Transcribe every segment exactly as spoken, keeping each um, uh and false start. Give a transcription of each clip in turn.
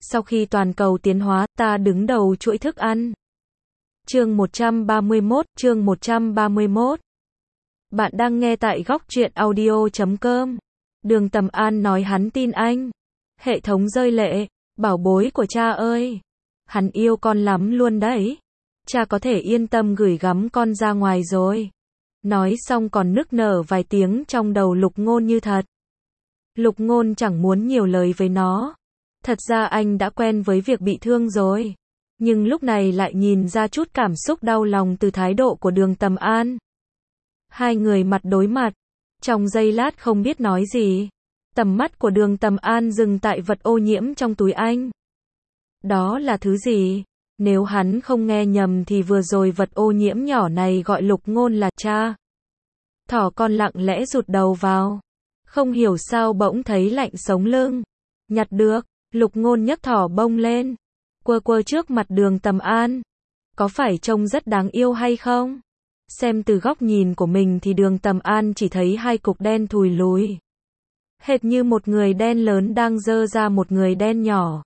Sau khi toàn cầu tiến hóa, ta đứng đầu chuỗi thức ăn. Chương một trăm ba mươi mốt, chương một trăm ba mươi mốt. Bạn đang nghe tại góc truyện audio chấm com. Đường Tầm An nói hắn tin anh. Hệ thống rơi lệ, bảo bối của cha ơi. Hắn yêu con lắm luôn đấy. Cha có thể yên tâm gửi gắm con ra ngoài rồi. Nói xong còn nức nở vài tiếng trong đầu Lục Ngôn như thật. Lục Ngôn chẳng muốn nhiều lời với nó. Thật ra anh đã quen với việc bị thương rồi. Nhưng lúc này lại nhìn ra chút cảm xúc đau lòng từ thái độ của Đường Tầm An. Hai người mặt đối mặt. Trong giây lát không biết nói gì. Tầm mắt của Đường Tầm An dừng tại vật ô nhiễm trong túi anh. Đó là thứ gì? Nếu hắn không nghe nhầm thì vừa rồi vật ô nhiễm nhỏ này gọi Lục Ngôn là cha. Thỏ con lặng lẽ rụt đầu vào. Không hiểu sao bỗng thấy lạnh sống lưng. Nhặt được, Lục Ngôn nhấc thỏ bông lên. Quơ quơ trước mặt Đường Tầm An. Có phải trông rất đáng yêu hay không? Xem từ góc nhìn của mình thì Đường Tầm An chỉ thấy hai cục đen thùi lùi. Hệt như một người đen lớn đang giơ ra một người đen nhỏ.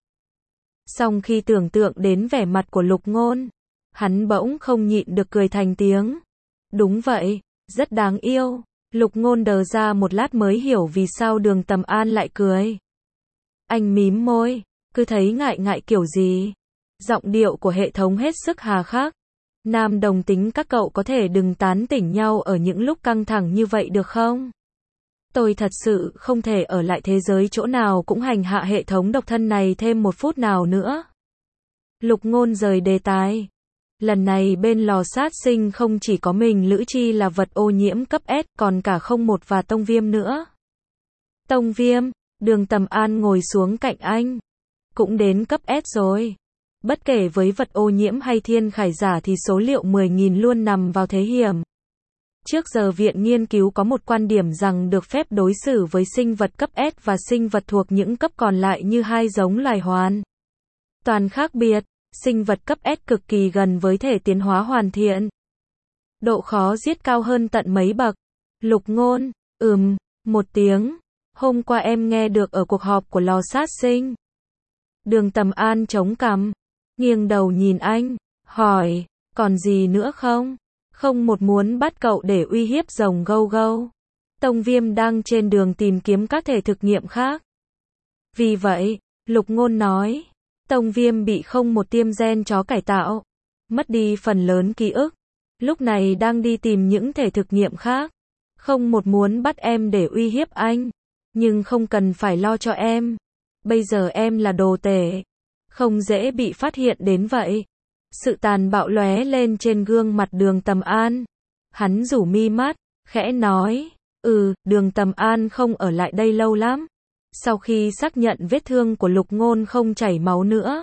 Song khi tưởng tượng đến vẻ mặt của Lục Ngôn, hắn bỗng không nhịn được cười thành tiếng. Đúng vậy, rất đáng yêu. Lục Ngôn đờ ra một lát mới hiểu vì sao Đường Tầm An lại cười. Anh mím môi, cứ thấy ngại ngại kiểu gì. Giọng điệu của hệ thống hết sức hà khắc. Nam đồng tính các cậu có thể đừng tán tỉnh nhau ở những lúc căng thẳng như vậy được không? Tôi thật sự không thể ở lại thế giới chỗ nào cũng hành hạ hệ thống độc thân này thêm một phút nào nữa. Lục Ngôn rời đề tài. Lần này bên lò sát sinh không chỉ có mình Lữ Chi là vật ô nhiễm cấp S, còn cả không một và Tông Viêm nữa. Tông Viêm, Đường Tầm An ngồi xuống cạnh anh. Cũng đến cấp S rồi. Bất kể với vật ô nhiễm hay thiên khải giả thì số liệu mười nghìn luôn nằm vào thế hiểm. Trước giờ viện nghiên cứu có một quan điểm rằng được phép đối xử với sinh vật cấp S và sinh vật thuộc những cấp còn lại như hai giống loài hoàn toàn khác biệt. Sinh vật cấp S cực kỳ gần với thể tiến hóa hoàn thiện. Độ khó giết cao hơn tận mấy bậc. Lục Ngôn, ừm, một tiếng. Hôm qua em nghe được ở cuộc họp của lò sát sinh. Đường Tầm An chống cằm, nghiêng đầu nhìn anh, hỏi, còn gì nữa không? Không một muốn bắt cậu để uy hiếp rồng gâu gâu. Tông Viêm đang trên đường tìm kiếm các thể thực nghiệm khác. Vì vậy, Lục Ngôn nói, Tông Viêm bị không một tiêm gen chó cải tạo, mất đi phần lớn ký ức. Lúc này đang đi tìm những thể thực nghiệm khác. Không một muốn bắt em để uy hiếp anh. Nhưng không cần phải lo cho em. Bây giờ em là đồ tể. Không dễ bị phát hiện đến vậy. Sự tàn bạo lóe lên trên gương mặt Đường Tầm An. Hắn rủ mi mắt, khẽ nói, ừ, Đường Tầm An không ở lại đây lâu lắm. Sau khi xác nhận vết thương của Lục Ngôn không chảy máu nữa.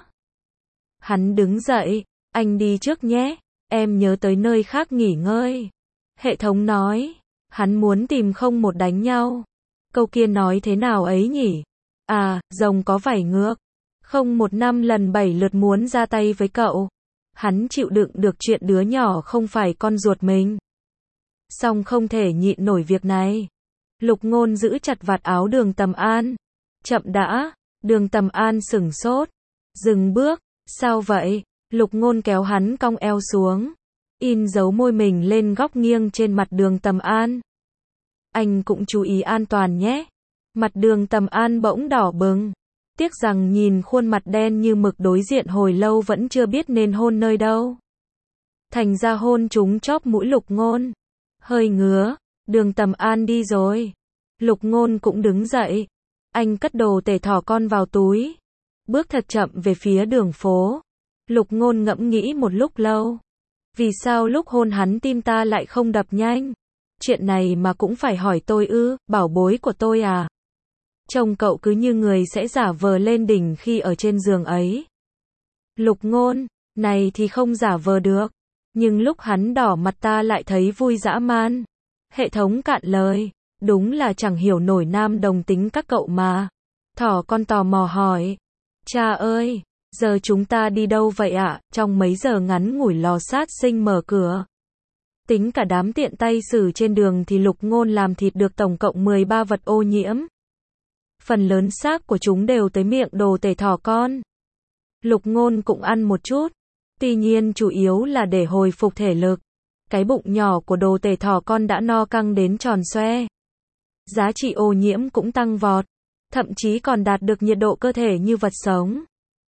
Hắn đứng dậy, anh đi trước nhé, em nhớ tới nơi khác nghỉ ngơi. Hệ thống nói, hắn muốn tìm không một đánh nhau. Câu kia nói thế nào ấy nhỉ? À, rồng có vảy ngược. Không một năm lần bảy lượt muốn ra tay với cậu. Hắn chịu đựng được chuyện đứa nhỏ không phải con ruột mình. Song không thể nhịn nổi việc này. Lục Ngôn giữ chặt vạt áo Đường Tầm An. Chậm đã, Đường Tầm An sửng sốt. Dừng bước, sao vậy? Lục Ngôn kéo hắn cong eo xuống. In dấu môi mình lên góc nghiêng trên mặt Đường Tầm An. Anh cũng chú ý an toàn nhé. Mặt Đường Tầm An bỗng đỏ bừng. Tiếc rằng nhìn khuôn mặt đen như mực đối diện hồi lâu vẫn chưa biết nên hôn nơi đâu. Thành ra hôn trúng chóp mũi Lục Ngôn. Hơi ngứa, Đường Tầm An đi rồi. Lục Ngôn cũng đứng dậy. Anh cất đồ tể thỏ con vào túi. Bước thật chậm về phía đường phố. Lục Ngôn ngẫm nghĩ một lúc lâu. Vì sao lúc hôn hắn tim ta lại không đập nhanh? Chuyện này mà cũng phải hỏi tôi ư, bảo bối của tôi à? Trông cậu cứ như người sẽ giả vờ lên đỉnh khi ở trên giường ấy. Lục Ngôn, này thì không giả vờ được. Nhưng lúc hắn đỏ mặt ta lại thấy vui dã man. Hệ thống cạn lời. Đúng là chẳng hiểu nổi nam đồng tính các cậu mà. Thỏ con tò mò hỏi. Cha ơi, giờ chúng ta đi đâu vậy ạ? Trong mấy giờ ngắn ngủi lò sát sinh mở cửa. Tính cả đám tiện tay xử trên đường thì Lục Ngôn làm thịt được tổng cộng mười ba vật ô nhiễm. Phần lớn xác của chúng đều tới miệng đồ tể thỏ con. Lục Ngôn cũng ăn một chút. Tuy nhiên chủ yếu là để hồi phục thể lực. Cái bụng nhỏ của đồ tể thỏ con đã no căng đến tròn xoe. Giá trị ô nhiễm cũng tăng vọt. Thậm chí còn đạt được nhiệt độ cơ thể như vật sống.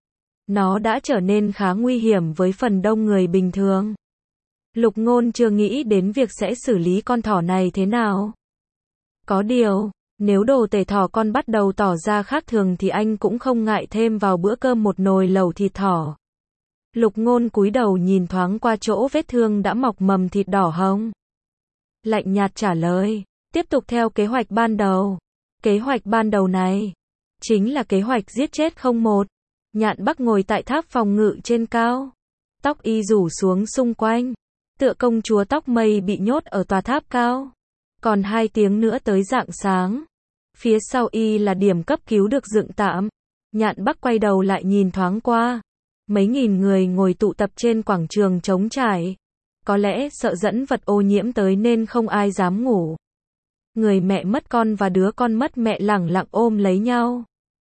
Nó đã trở nên khá nguy hiểm với phần đông người bình thường. Lục Ngôn chưa nghĩ đến việc sẽ xử lý con thỏ này thế nào. Có điều, nếu đồ tể thỏ con bắt đầu tỏ ra khác thường thì anh cũng không ngại thêm vào bữa cơm một nồi lẩu thịt thỏ. Lục Ngôn cúi đầu nhìn thoáng qua chỗ vết thương đã mọc mầm thịt đỏ hồng. Lạnh nhạt trả lời, tiếp tục theo kế hoạch ban đầu. Kế hoạch ban đầu này, chính là kế hoạch giết chết không một. Nhạn Bắc ngồi tại tháp phòng ngự trên cao. Tóc y rủ xuống xung quanh. Tựa công chúa tóc mây bị nhốt ở tòa tháp cao. Còn hai tiếng nữa tới rạng sáng. Phía sau y là điểm cấp cứu được dựng tạm. Nhạn Bắc quay đầu lại nhìn thoáng qua. Mấy nghìn người ngồi tụ tập trên quảng trường trống trải. Có lẽ sợ dẫn vật ô nhiễm tới nên không ai dám ngủ. Người mẹ mất con và đứa con mất mẹ lẳng lặng ôm lấy nhau.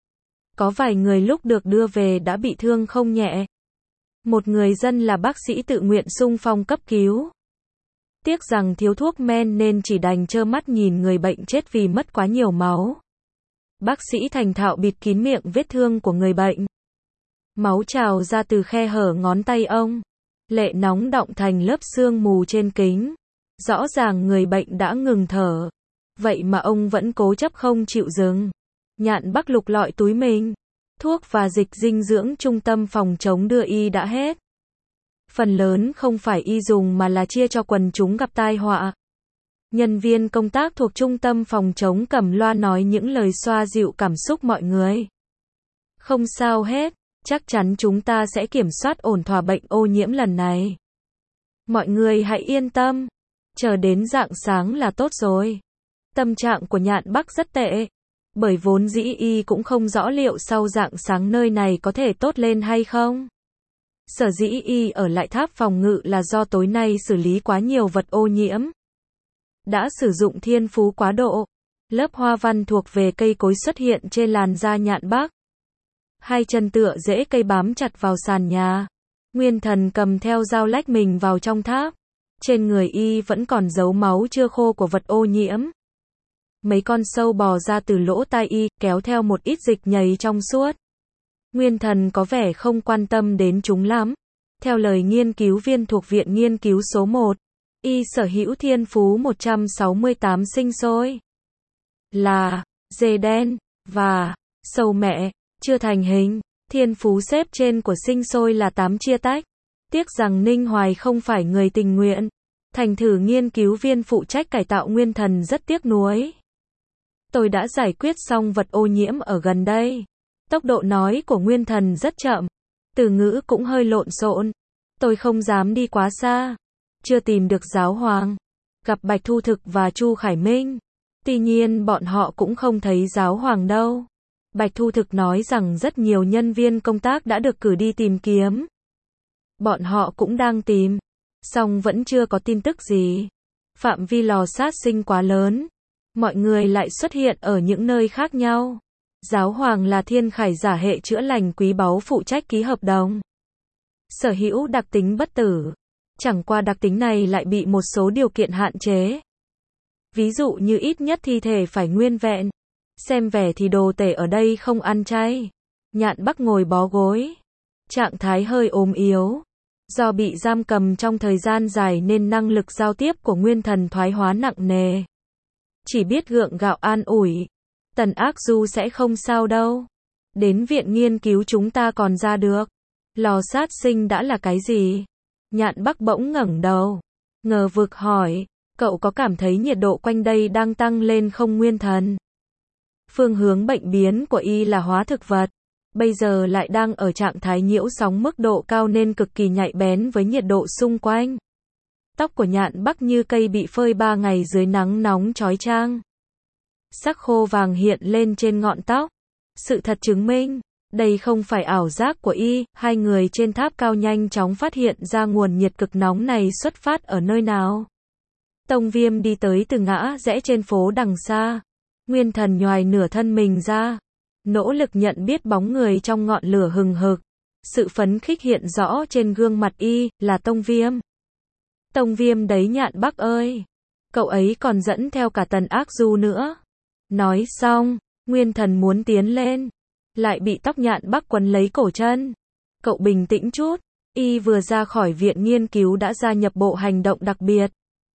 Có vài người lúc được đưa về đã bị thương không nhẹ. Một người dân là bác sĩ tự nguyện xung phong cấp cứu. Tiếc rằng thiếu thuốc men nên chỉ đành trơ mắt nhìn người bệnh chết vì mất quá nhiều máu. Bác sĩ thành thạo bịt kín miệng vết thương của người bệnh. Máu trào ra từ khe hở ngón tay ông. Lệ nóng đọng thành lớp sương mù trên kính. Rõ ràng người bệnh đã ngừng thở. Vậy mà ông vẫn cố chấp không chịu dừng. Nhạn Bắc lục lọi túi mình. Thuốc và dịch dinh dưỡng trung tâm phòng chống đưa y đã hết. Phần lớn không phải y dùng mà là chia cho quần chúng gặp tai họa. Nhân viên công tác thuộc trung tâm phòng chống cầm loa nói những lời xoa dịu cảm xúc mọi người. Không sao hết, chắc chắn chúng ta sẽ kiểm soát ổn thỏa bệnh ô nhiễm lần này. Mọi người hãy yên tâm, chờ đến rạng sáng là tốt rồi. Tâm trạng của Nhạn Bắc rất tệ. Bởi vốn dĩ y cũng không rõ liệu sau rạng sáng nơi này có thể tốt lên hay không. Sở dĩ y ở lại tháp phòng ngự là do tối nay xử lý quá nhiều vật ô nhiễm. Đã sử dụng thiên phú quá độ. Lớp hoa văn thuộc về cây cối xuất hiện trên làn da Nhạn Bắc. Hai chân tựa rễ cây bám chặt vào sàn nhà. Nguyên Thần cầm theo dao lách mình vào trong tháp. Trên người y vẫn còn dấu máu chưa khô của vật ô nhiễm. Mấy con sâu bò ra từ lỗ tai y, kéo theo một ít dịch nhầy trong suốt. Nguyên Thần có vẻ không quan tâm đến chúng lắm. Theo lời nghiên cứu viên thuộc Viện Nghiên cứu số một, y sở hữu thiên phú một trăm sáu mươi tám sinh sôi. Là, dê đen, và, sâu mẹ, chưa thành hình. Thiên phú xếp trên của sinh sôi là tám chia tách. Tiếc rằng Ninh Hoài không phải người tình nguyện. Thành thử nghiên cứu viên phụ trách cải tạo Nguyên Thần rất tiếc nuối. Tôi đã giải quyết xong vật ô nhiễm ở gần đây. Tốc độ nói của Nguyên Thần rất chậm. Từ ngữ cũng hơi lộn xộn. Tôi không dám đi quá xa. Chưa tìm được giáo hoàng. Gặp Bạch Thu Thực và Chu Khải Minh. Tuy nhiên bọn họ cũng không thấy giáo hoàng đâu. Bạch Thu Thực nói rằng rất nhiều nhân viên công tác đã được cử đi tìm kiếm. Bọn họ cũng đang tìm. Song vẫn chưa có tin tức gì. Phạm vi lò sát sinh quá lớn. Mọi người lại xuất hiện ở những nơi khác nhau. Giáo hoàng là thiên khải giả hệ chữa lành quý báu phụ trách ký hợp đồng. Sở hữu đặc tính bất tử. Chẳng qua đặc tính này lại bị một số điều kiện hạn chế. Ví dụ như ít nhất thi thể phải nguyên vẹn. Xem vẻ thì đồ tể ở đây không ăn chay. Nhạn Bắc ngồi bó gối. Trạng thái hơi ốm yếu. Do bị giam cầm trong thời gian dài nên năng lực giao tiếp của Nguyên Thần thoái hóa nặng nề. Chỉ biết gượng gạo an ủi. Tần Ác Du sẽ không sao đâu. Đến viện nghiên cứu chúng ta còn ra được. Lò sát sinh đã là cái gì? Nhạn Bắc bỗng ngẩng đầu. Ngờ vực hỏi. Cậu có cảm thấy nhiệt độ quanh đây đang tăng lên không Nguyên Thần? Phương hướng bệnh biến của y là hóa thực vật. Bây giờ lại đang ở trạng thái nhiễu sóng mức độ cao nên cực kỳ nhạy bén với nhiệt độ xung quanh. Tóc của Nhạn Bắc như cây bị phơi ba ngày dưới nắng nóng chói chang. Sắc khô vàng hiện lên trên ngọn tóc. Sự thật chứng minh, đây không phải ảo giác của y. Hai người trên tháp cao nhanh chóng phát hiện ra nguồn nhiệt cực nóng này xuất phát ở nơi nào. Tông Viêm đi tới từ ngã rẽ trên phố đằng xa. Nguyên Thần nhoài nửa thân mình ra. Nỗ lực nhận biết bóng người trong ngọn lửa hừng hực. Sự phấn khích hiện rõ trên gương mặt y, là Tông Viêm. Tông Viêm đấy Nhạn Bắc ơi. Cậu ấy còn dẫn theo cả Tần Ác Du nữa. Nói xong, Nguyên Thần muốn tiến lên. Lại bị tóc Nhạn Bắc quấn lấy cổ chân. Cậu bình tĩnh chút. Y vừa ra khỏi viện nghiên cứu đã gia nhập bộ hành động đặc biệt.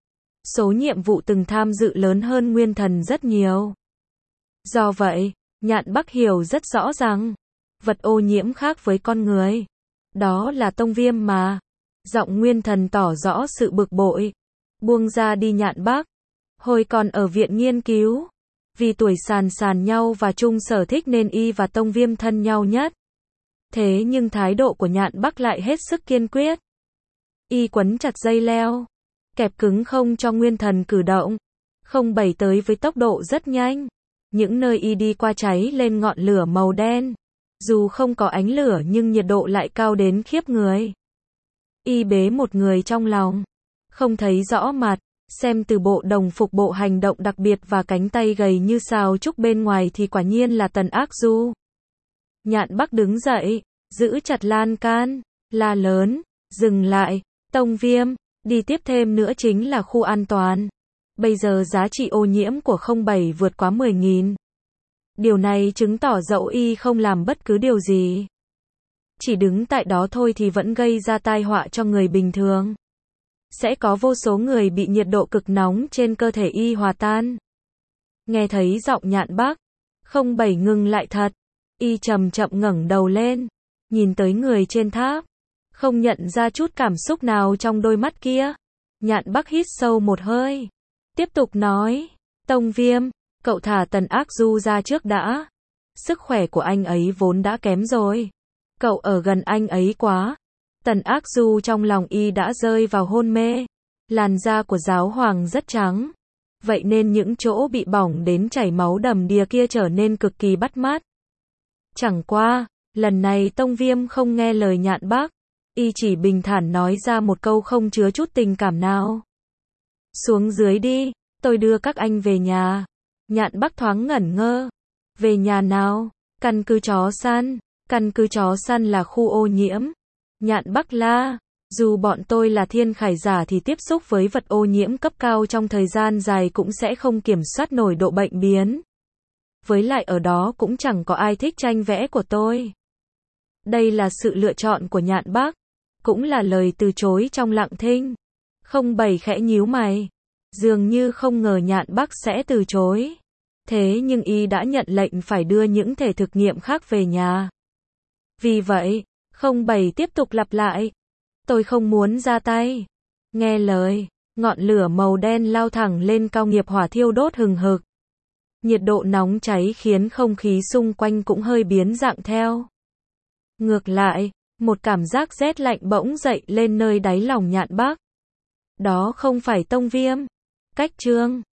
Số nhiệm vụ từng tham dự lớn hơn Nguyên Thần rất nhiều. Do vậy, Nhạn Bắc hiểu rất rõ rằng, vật ô nhiễm khác với con người. Đó là Tông Viêm mà. Giọng Nguyên Thần tỏ rõ sự bực bội. Buông ra đi Nhạn Bắc. Hồi còn ở viện nghiên cứu. Vì tuổi sàn sàn nhau và chung sở thích nên y và Tông Viêm thân nhau nhất. Thế nhưng thái độ của Nhạn Bắc lại hết sức kiên quyết. Y quấn chặt dây leo. Kẹp cứng không cho Nguyên Thần cử động. Không bảy tới với tốc độ rất nhanh. Những nơi y đi qua cháy lên ngọn lửa màu đen. Dù không có ánh lửa nhưng nhiệt độ lại cao đến khiếp người. Y bế một người trong lòng. Không thấy rõ mặt. Xem từ bộ đồng phục bộ hành động đặc biệt và cánh tay gầy như sào trúc bên ngoài thì quả nhiên là Tần Ác Du. Nhạn Bắc đứng dậy, giữ chặt lan can, la lớn, dừng lại, Tông Viêm, đi tiếp thêm nữa chính là khu an toàn. Bây giờ giá trị ô nhiễm của không bảy vượt quá mười nghìn. Điều này chứng tỏ dẫu y không làm bất cứ điều gì. Chỉ đứng tại đó thôi thì vẫn gây ra tai họa cho người bình thường. Sẽ có vô số người bị nhiệt độ cực nóng trên cơ thể y hòa tan. Nghe thấy giọng Nhạn Bắc, không bảy ngừng lại thật. Y chậm chậm ngẩng đầu lên, nhìn tới người trên tháp. Không nhận ra chút cảm xúc nào trong đôi mắt kia. Nhạn Bắc hít sâu một hơi. Tiếp tục nói, Tông Viêm, cậu thả Tần Ác Du ra trước đã. Sức khỏe của anh ấy vốn đã kém rồi. Cậu ở gần anh ấy quá. Tần Ác Du trong lòng y đã rơi vào hôn mê. Làn da của giáo hoàng rất trắng. Vậy nên những chỗ bị bỏng đến chảy máu đầm đìa kia trở nên cực kỳ bắt mắt. Chẳng qua, lần này Tông Viêm không nghe lời Nhạn Bắc. Y chỉ bình thản nói ra một câu không chứa chút tình cảm nào. Xuống dưới đi, tôi đưa các anh về nhà. Nhạn Bắc thoáng ngẩn ngơ. Về nhà nào? Căn cứ chó săn. Căn cứ chó săn là khu ô nhiễm. Nhạn Bắc la. Dù bọn tôi là thiên khải giả thì tiếp xúc với vật ô nhiễm cấp cao trong thời gian dài cũng sẽ không kiểm soát nổi độ bệnh biến. Với lại ở đó cũng chẳng có ai thích tranh vẽ của tôi. Đây là sự lựa chọn của Nhạn Bắc. Cũng là lời từ chối trong lặng thinh. Không bảy khẽ nhíu mày. Dường như không ngờ Nhạn Bắc sẽ từ chối. Thế nhưng y đã nhận lệnh phải đưa những thể thực nghiệm khác về nhà. Vì vậy, không bảy tiếp tục lặp lại. Tôi không muốn ra tay. Nghe lời, ngọn lửa màu đen lao thẳng lên cao nghiệp hỏa thiêu đốt hừng hực. Nhiệt độ nóng cháy khiến không khí xung quanh cũng hơi biến dạng theo. Ngược lại, một cảm giác rét lạnh bỗng dậy lên nơi đáy lòng Nhạn Bắc. Đó không phải Tông Viêm. Cách chương